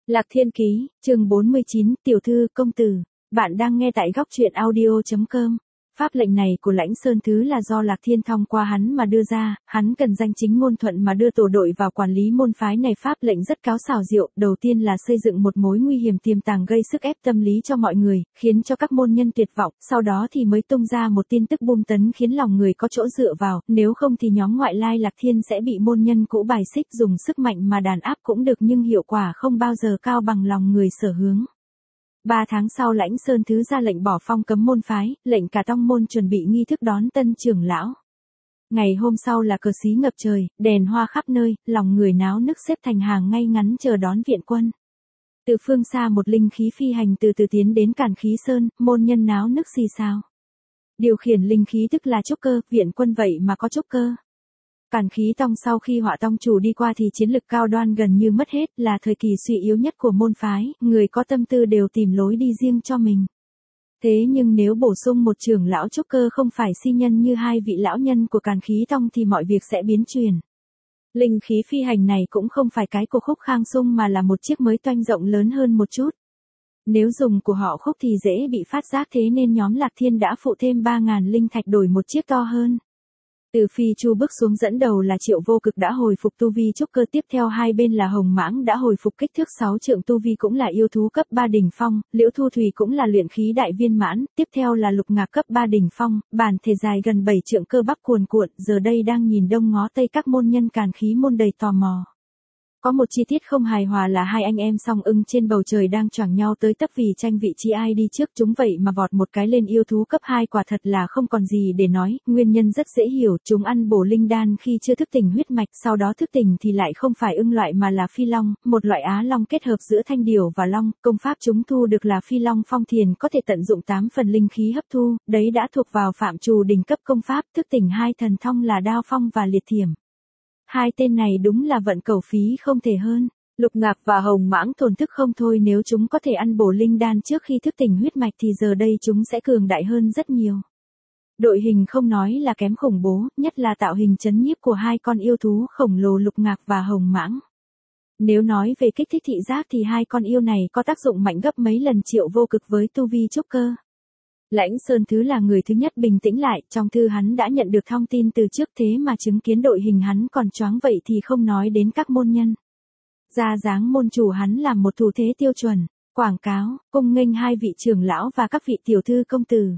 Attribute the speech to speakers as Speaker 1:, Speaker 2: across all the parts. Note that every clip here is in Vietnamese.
Speaker 1: Lạc Thiên Ký, chương 49, tiểu thư, công tử. Bạn đang nghe tại góc truyện audio.com. Pháp lệnh này của Lãnh Sơn Thứ là do Lạc Thiên thông qua hắn mà đưa ra, hắn cần danh chính ngôn thuận mà đưa tổ đội vào quản lý môn phái này. Pháp lệnh rất cáo xảo diệu, đầu tiên là xây dựng một mối nguy hiểm tiềm tàng gây sức ép tâm lý cho mọi người, khiến cho các môn nhân tuyệt vọng, sau đó thì mới tung ra một tin tức bom tấn khiến lòng người có chỗ dựa vào, nếu không thì nhóm ngoại lai Lạc Thiên sẽ bị môn nhân cũ bài xích, dùng sức mạnh mà đàn áp cũng được nhưng hiệu quả không bao giờ cao bằng lòng người sở hướng. 3 tháng sau Lãnh Sơn Thứ ra lệnh bỏ phong cấm môn phái, lệnh cả tông môn chuẩn bị nghi thức đón tân trưởng lão. Ngày hôm sau là cờ xí ngập trời, đèn hoa khắp nơi, lòng người náo nức xếp thành hàng ngay ngắn chờ đón viện quân. Từ phương xa một linh khí phi hành từ từ tiến đến Càn Khí Sơn, môn nhân náo nức xì xào. Điều khiển linh khí tức là trúc cơ, viện quân vậy mà có trúc cơ. Càn Khí Tông sau khi Họa Tông chủ đi qua thì chiến lực cao đoan gần như mất hết, là thời kỳ suy yếu nhất của môn phái, người có tâm tư đều tìm lối đi riêng cho mình. Thế nhưng nếu bổ sung một trưởng lão trúc cơ không phải si nhân như hai vị lão nhân của Càn Khí Tông thì mọi việc sẽ biến chuyển. Linh khí phi hành này cũng không phải cái của Khúc Khang Sung mà là một chiếc mới toanh rộng lớn hơn một chút. Nếu dùng của họ Khúc thì dễ bị phát giác, thế nên nhóm Lạc Thiên đã phụ thêm 3.000 linh thạch đổi một chiếc to hơn. Từ Phi Chu bước xuống, dẫn đầu là Triệu Vô Cực đã hồi phục tu vi trúc cơ, tiếp theo hai bên là Hồng Mãng đã hồi phục kích thước 6 trượng tu vi cũng là yêu thú cấp 3 đỉnh phong, Liễu Thu Thủy cũng là luyện khí đại viên mãn, tiếp theo là Lục Ngạc cấp 3 đỉnh phong, bản thể dài gần 7 trượng cơ bắp cuồn cuộn, giờ đây đang nhìn đông ngó tây, các môn nhân Càn Khí môn đầy tò mò. Có một chi tiết không hài hòa là hai anh em Song Ưng trên bầu trời đang choảng nhau tới tấp vì tranh vị trí ai đi trước, chúng vậy mà vọt một cái lên yêu thú cấp 2, quả thật là không còn gì để nói, nguyên nhân rất dễ hiểu, chúng ăn bổ linh đan khi chưa thức tỉnh huyết mạch, sau đó thức tỉnh thì lại không phải ưng loại mà là phi long, một loại á long kết hợp giữa thanh điểu và long, công pháp chúng thu được là Phi Long Phong Thiền, có thể tận dụng 8 phần linh khí hấp thu, đấy đã thuộc vào phạm trù đỉnh cấp công pháp, thức tỉnh hai thần thông là Đao Phong và Liệt Thiểm. Hai tên này đúng là vận cầu phí không thể hơn. Lục Ngạc và Hồng Mãng thổn thức không thôi, nếu chúng có thể ăn bổ linh đan trước khi thức tỉnh huyết mạch thì giờ đây chúng sẽ cường đại hơn rất nhiều. Đội hình không nói là kém khủng bố, nhất là tạo hình chấn nhiếp của hai con yêu thú khổng lồ Lục Ngạc và Hồng Mãng. Nếu nói về kích thích thị giác thì hai con yêu này có tác dụng mạnh gấp mấy lần Triệu Vô Cực với tu vi trúc cơ. Lãnh Sơn Thứ là người thứ nhất bình tĩnh lại, trong thư hắn đã nhận được thông tin từ trước, thế mà chứng kiến đội hình hắn còn choáng vậy thì không nói đến các môn nhân. Ra dáng môn chủ hắn làm một thủ thế tiêu chuẩn, quảng cáo, cung nghênh hai vị trưởng lão và các vị tiểu thư công tử.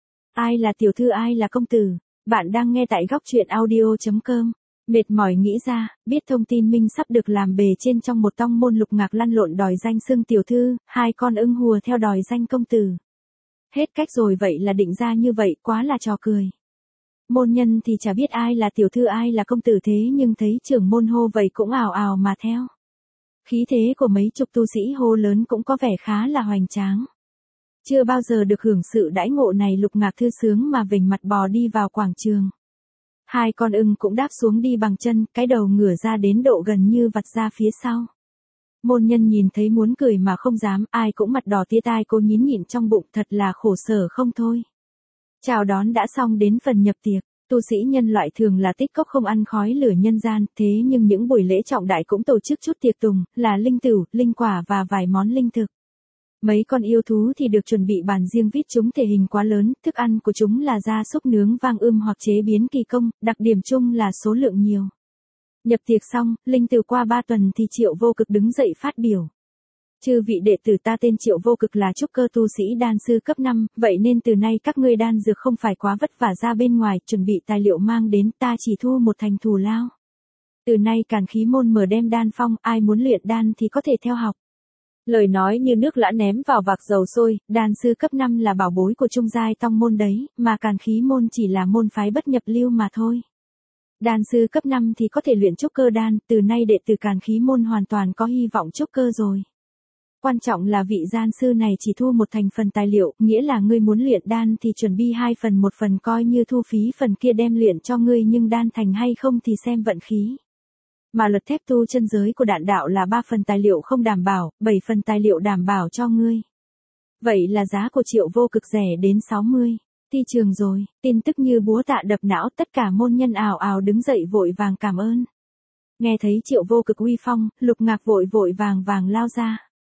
Speaker 1: Ai là tiểu thư ai là công tử? Bạn đang nghe tại góc truyện audio.com. Mệt mỏi nghĩ ra, biết thông tin mình sắp được làm bề trên trong một tông môn. Lục Ngạc lăn lộn đòi danh xưng tiểu thư, hai con ưng hùa theo đòi danh công tử. Hết cách rồi, vậy là định ra như vậy, quá là trò cười. Môn nhân thì chả biết ai là tiểu thư ai là công tử, thế nhưng thấy trưởng môn hô vậy cũng ào ào mà theo. Khí thế của mấy chục tu sĩ hô lớn cũng có vẻ khá là hoành tráng. Chưa bao giờ được hưởng sự đãi ngộ này, Lục Ngạc thư sướng mà vểnh mặt bò đi vào quảng trường. Hai con ưng cũng đáp xuống đi bằng chân, cái đầu ngửa ra đến độ gần như vặt ra phía sau. Môn nhân nhìn thấy muốn cười mà không dám, ai cũng mặt đỏ tía tai, cố nhín nhịn trong bụng, thật là khổ sở không thôi. Chào đón đã xong, đến phần nhập tiệc. Tu sĩ nhân loại thường là tích cốc không ăn khói lửa nhân gian, thế nhưng những buổi lễ trọng đại cũng tổ chức chút tiệc tùng, là linh tửu, linh quả và vài món linh thực. Mấy con yêu thú thì được chuẩn bị bàn riêng vít, chúng thể hình quá lớn, thức ăn của chúng là gia súc nướng vang hoặc chế biến kỳ công, đặc điểm chung là số lượng nhiều. Nhập tiệc xong, linh tửu qua 3 tuần thì Triệu Vô Cực đứng dậy phát biểu. Chư vị đệ tử, ta tên Triệu Vô Cực là trúc cơ tu sĩ đan sư cấp 5, vậy nên từ nay các ngươi đan dược không phải quá vất vả ra bên ngoài, chuẩn bị tài liệu mang đến, ta chỉ thu một thành thù lao. Từ nay Càn Khí môn mở đem đan phong, ai muốn luyện đan thì có thể theo học. Lời nói như nước lã ném vào vạc dầu sôi, đan sư cấp 5 là bảo bối của trung giai tông môn đấy, mà Càn Khí môn chỉ là môn phái bất nhập lưu mà thôi. Đan sư cấp 5 thì có thể luyện trúc cơ đan, từ nay đệ tử Càn Khí môn hoàn toàn có hy vọng trúc cơ rồi. Quan trọng là vị đan sư này chỉ thu một thành phần tài liệu, nghĩa là ngươi muốn luyện đan thì chuẩn bị 2 phần, 1 phần coi như thu phí, phần kia đem luyện cho ngươi, nhưng đan thành hay không thì xem vận khí. Mà luật thép tu chân giới của đạn đạo là 3 phần tài liệu không đảm bảo, 7 phần tài liệu đảm bảo cho ngươi. Vậy là giá của Triệu Vô Cực rẻ đến 60. Ti trường rồi, tin tức như búa tạ đập não, tất cả môn nhân ào ào đứng dậy vội vàng cảm ơn. Nghe thấy Triệu Vô Cực uy phong, Lục Ngạc vội vàng lao ra.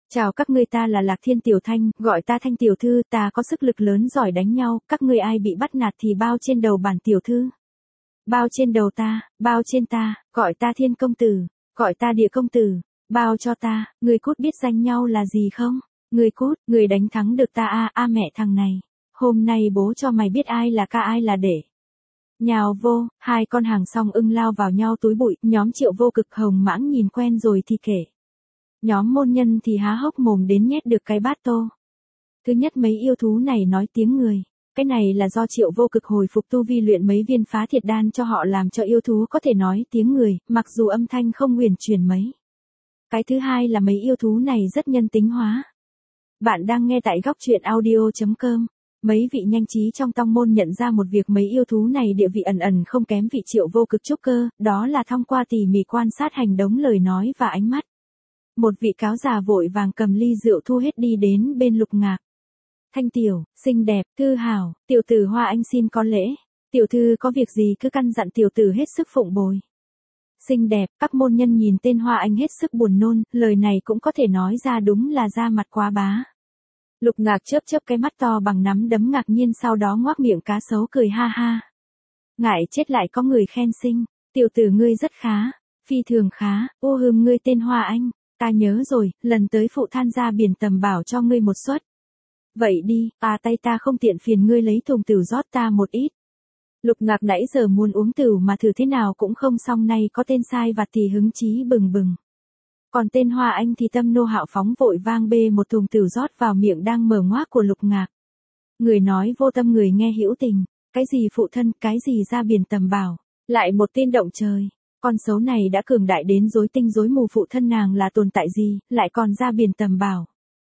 Speaker 1: Chào các ngươi, ta là Lạc Thiên Tiểu Thanh, gọi ta Thanh tiểu thư, ta có sức lực lớn giỏi đánh nhau, các ngươi ai bị bắt nạt thì bao trên đầu bản tiểu thư. Bao trên đầu ta, bao trên ta, gọi ta Thiên công tử, gọi ta Địa công tử, bao cho ta, ngươi cút, biết danh nhau là gì không? Ngươi cút, ngươi đánh thắng được ta a mẹ thằng này. Hôm nay bố cho mày biết ai là ca ai là đệ. Nhào vô, hai con hàng song ưng lao vào nhau túi bụi, nhóm Triệu Vô Cực Hồng Mãng nhìn quen rồi thì kể. Nhóm môn nhân thì há hốc mồm đến nhét được cái bát tô. Thứ nhất, mấy yêu thú này nói tiếng người. Cái này là do Triệu Vô Cực hồi phục tu vi luyện mấy viên phá thiệt đan cho họ, làm cho yêu thú có thể nói tiếng người, mặc dù âm thanh không huyền truyền mấy. Cái thứ hai là mấy yêu thú này rất nhân tính hóa. Bạn đang nghe tại góc truyện audio.com. Mấy vị nhanh trí trong tông môn nhận ra một việc, mấy yêu thú này địa vị ẩn ẩn không kém vị Triệu Vô Cực trúc cơ, đó là thông qua tỉ mỉ quan sát hành động, lời nói và ánh mắt. Một vị cáo già vội vàng cầm ly rượu thu hết đi đến bên Lục Ngạc. Thanh tiểu, xinh đẹp, thư hảo, tiểu tử Hoa Anh xin có lễ. Tiểu thư có việc gì cứ căn dặn tiểu tử hết sức phụng bồi. Xinh đẹp, các môn nhân nhìn tên Hoa Anh hết sức buồn nôn, lời này cũng có thể nói ra đúng là da mặt quá bá. Lục Ngạc chớp chớp cái mắt to bằng nắm đấm ngạc nhiên, sau đó ngoác miệng cá sấu cười ha ha. Ngại chết lại có người khen xinh, tiểu tử ngươi rất khá, phi thường khá, ô hừm, ngươi tên Hoa Anh, ta nhớ rồi, lần tới phụ than ra biển tầm bảo cho ngươi một suất. Vậy đi, tay ta không tiện, phiền ngươi lấy thùng tửu rót ta một ít. Lục Ngạc nãy giờ muốn uống tửu mà thử thế nào cũng không xong, nay có tên sai vặt thì hứng chí bừng bừng. Còn tên Hoa Anh thì tâm nô hạo phóng, vội vang bê một thùng tửu rót vào miệng đang mở ngoác của Lục Ngạc. Người nói vô tâm, người nghe hữu tình, cái gì phụ thân, cái gì ra biển tầm bảo, lại một tin động trời. Con xấu này đã cường đại đến rối tinh rối mù, phụ thân nàng là tồn tại gì, lại còn ra biển tầm bảo.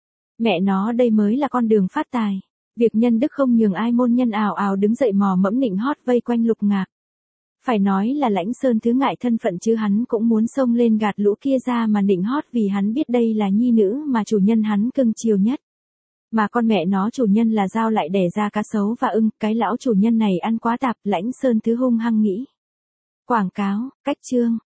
Speaker 1: Mẹ nó, đây mới là con đường phát tài. Việc nhân đức không nhường ai, môn nhân ào ào đứng dậy mò mẫm nịnh hót vây quanh Lục Ngạc. Phải nói là Lãnh Sơn Thứ ngại thân phận chứ hắn cũng muốn xông lên gạt lũ kia ra mà nịnh hót, vì hắn biết đây là nhi nữ mà chủ nhân hắn cưng chiều nhất. Mà con mẹ nó chủ nhân là dao lại đẻ ra cá sấu và ưng, cái lão chủ nhân này ăn quá tạp, Lãnh Sơn Thứ hung hăng nghĩ. Quảng cáo, cách chương.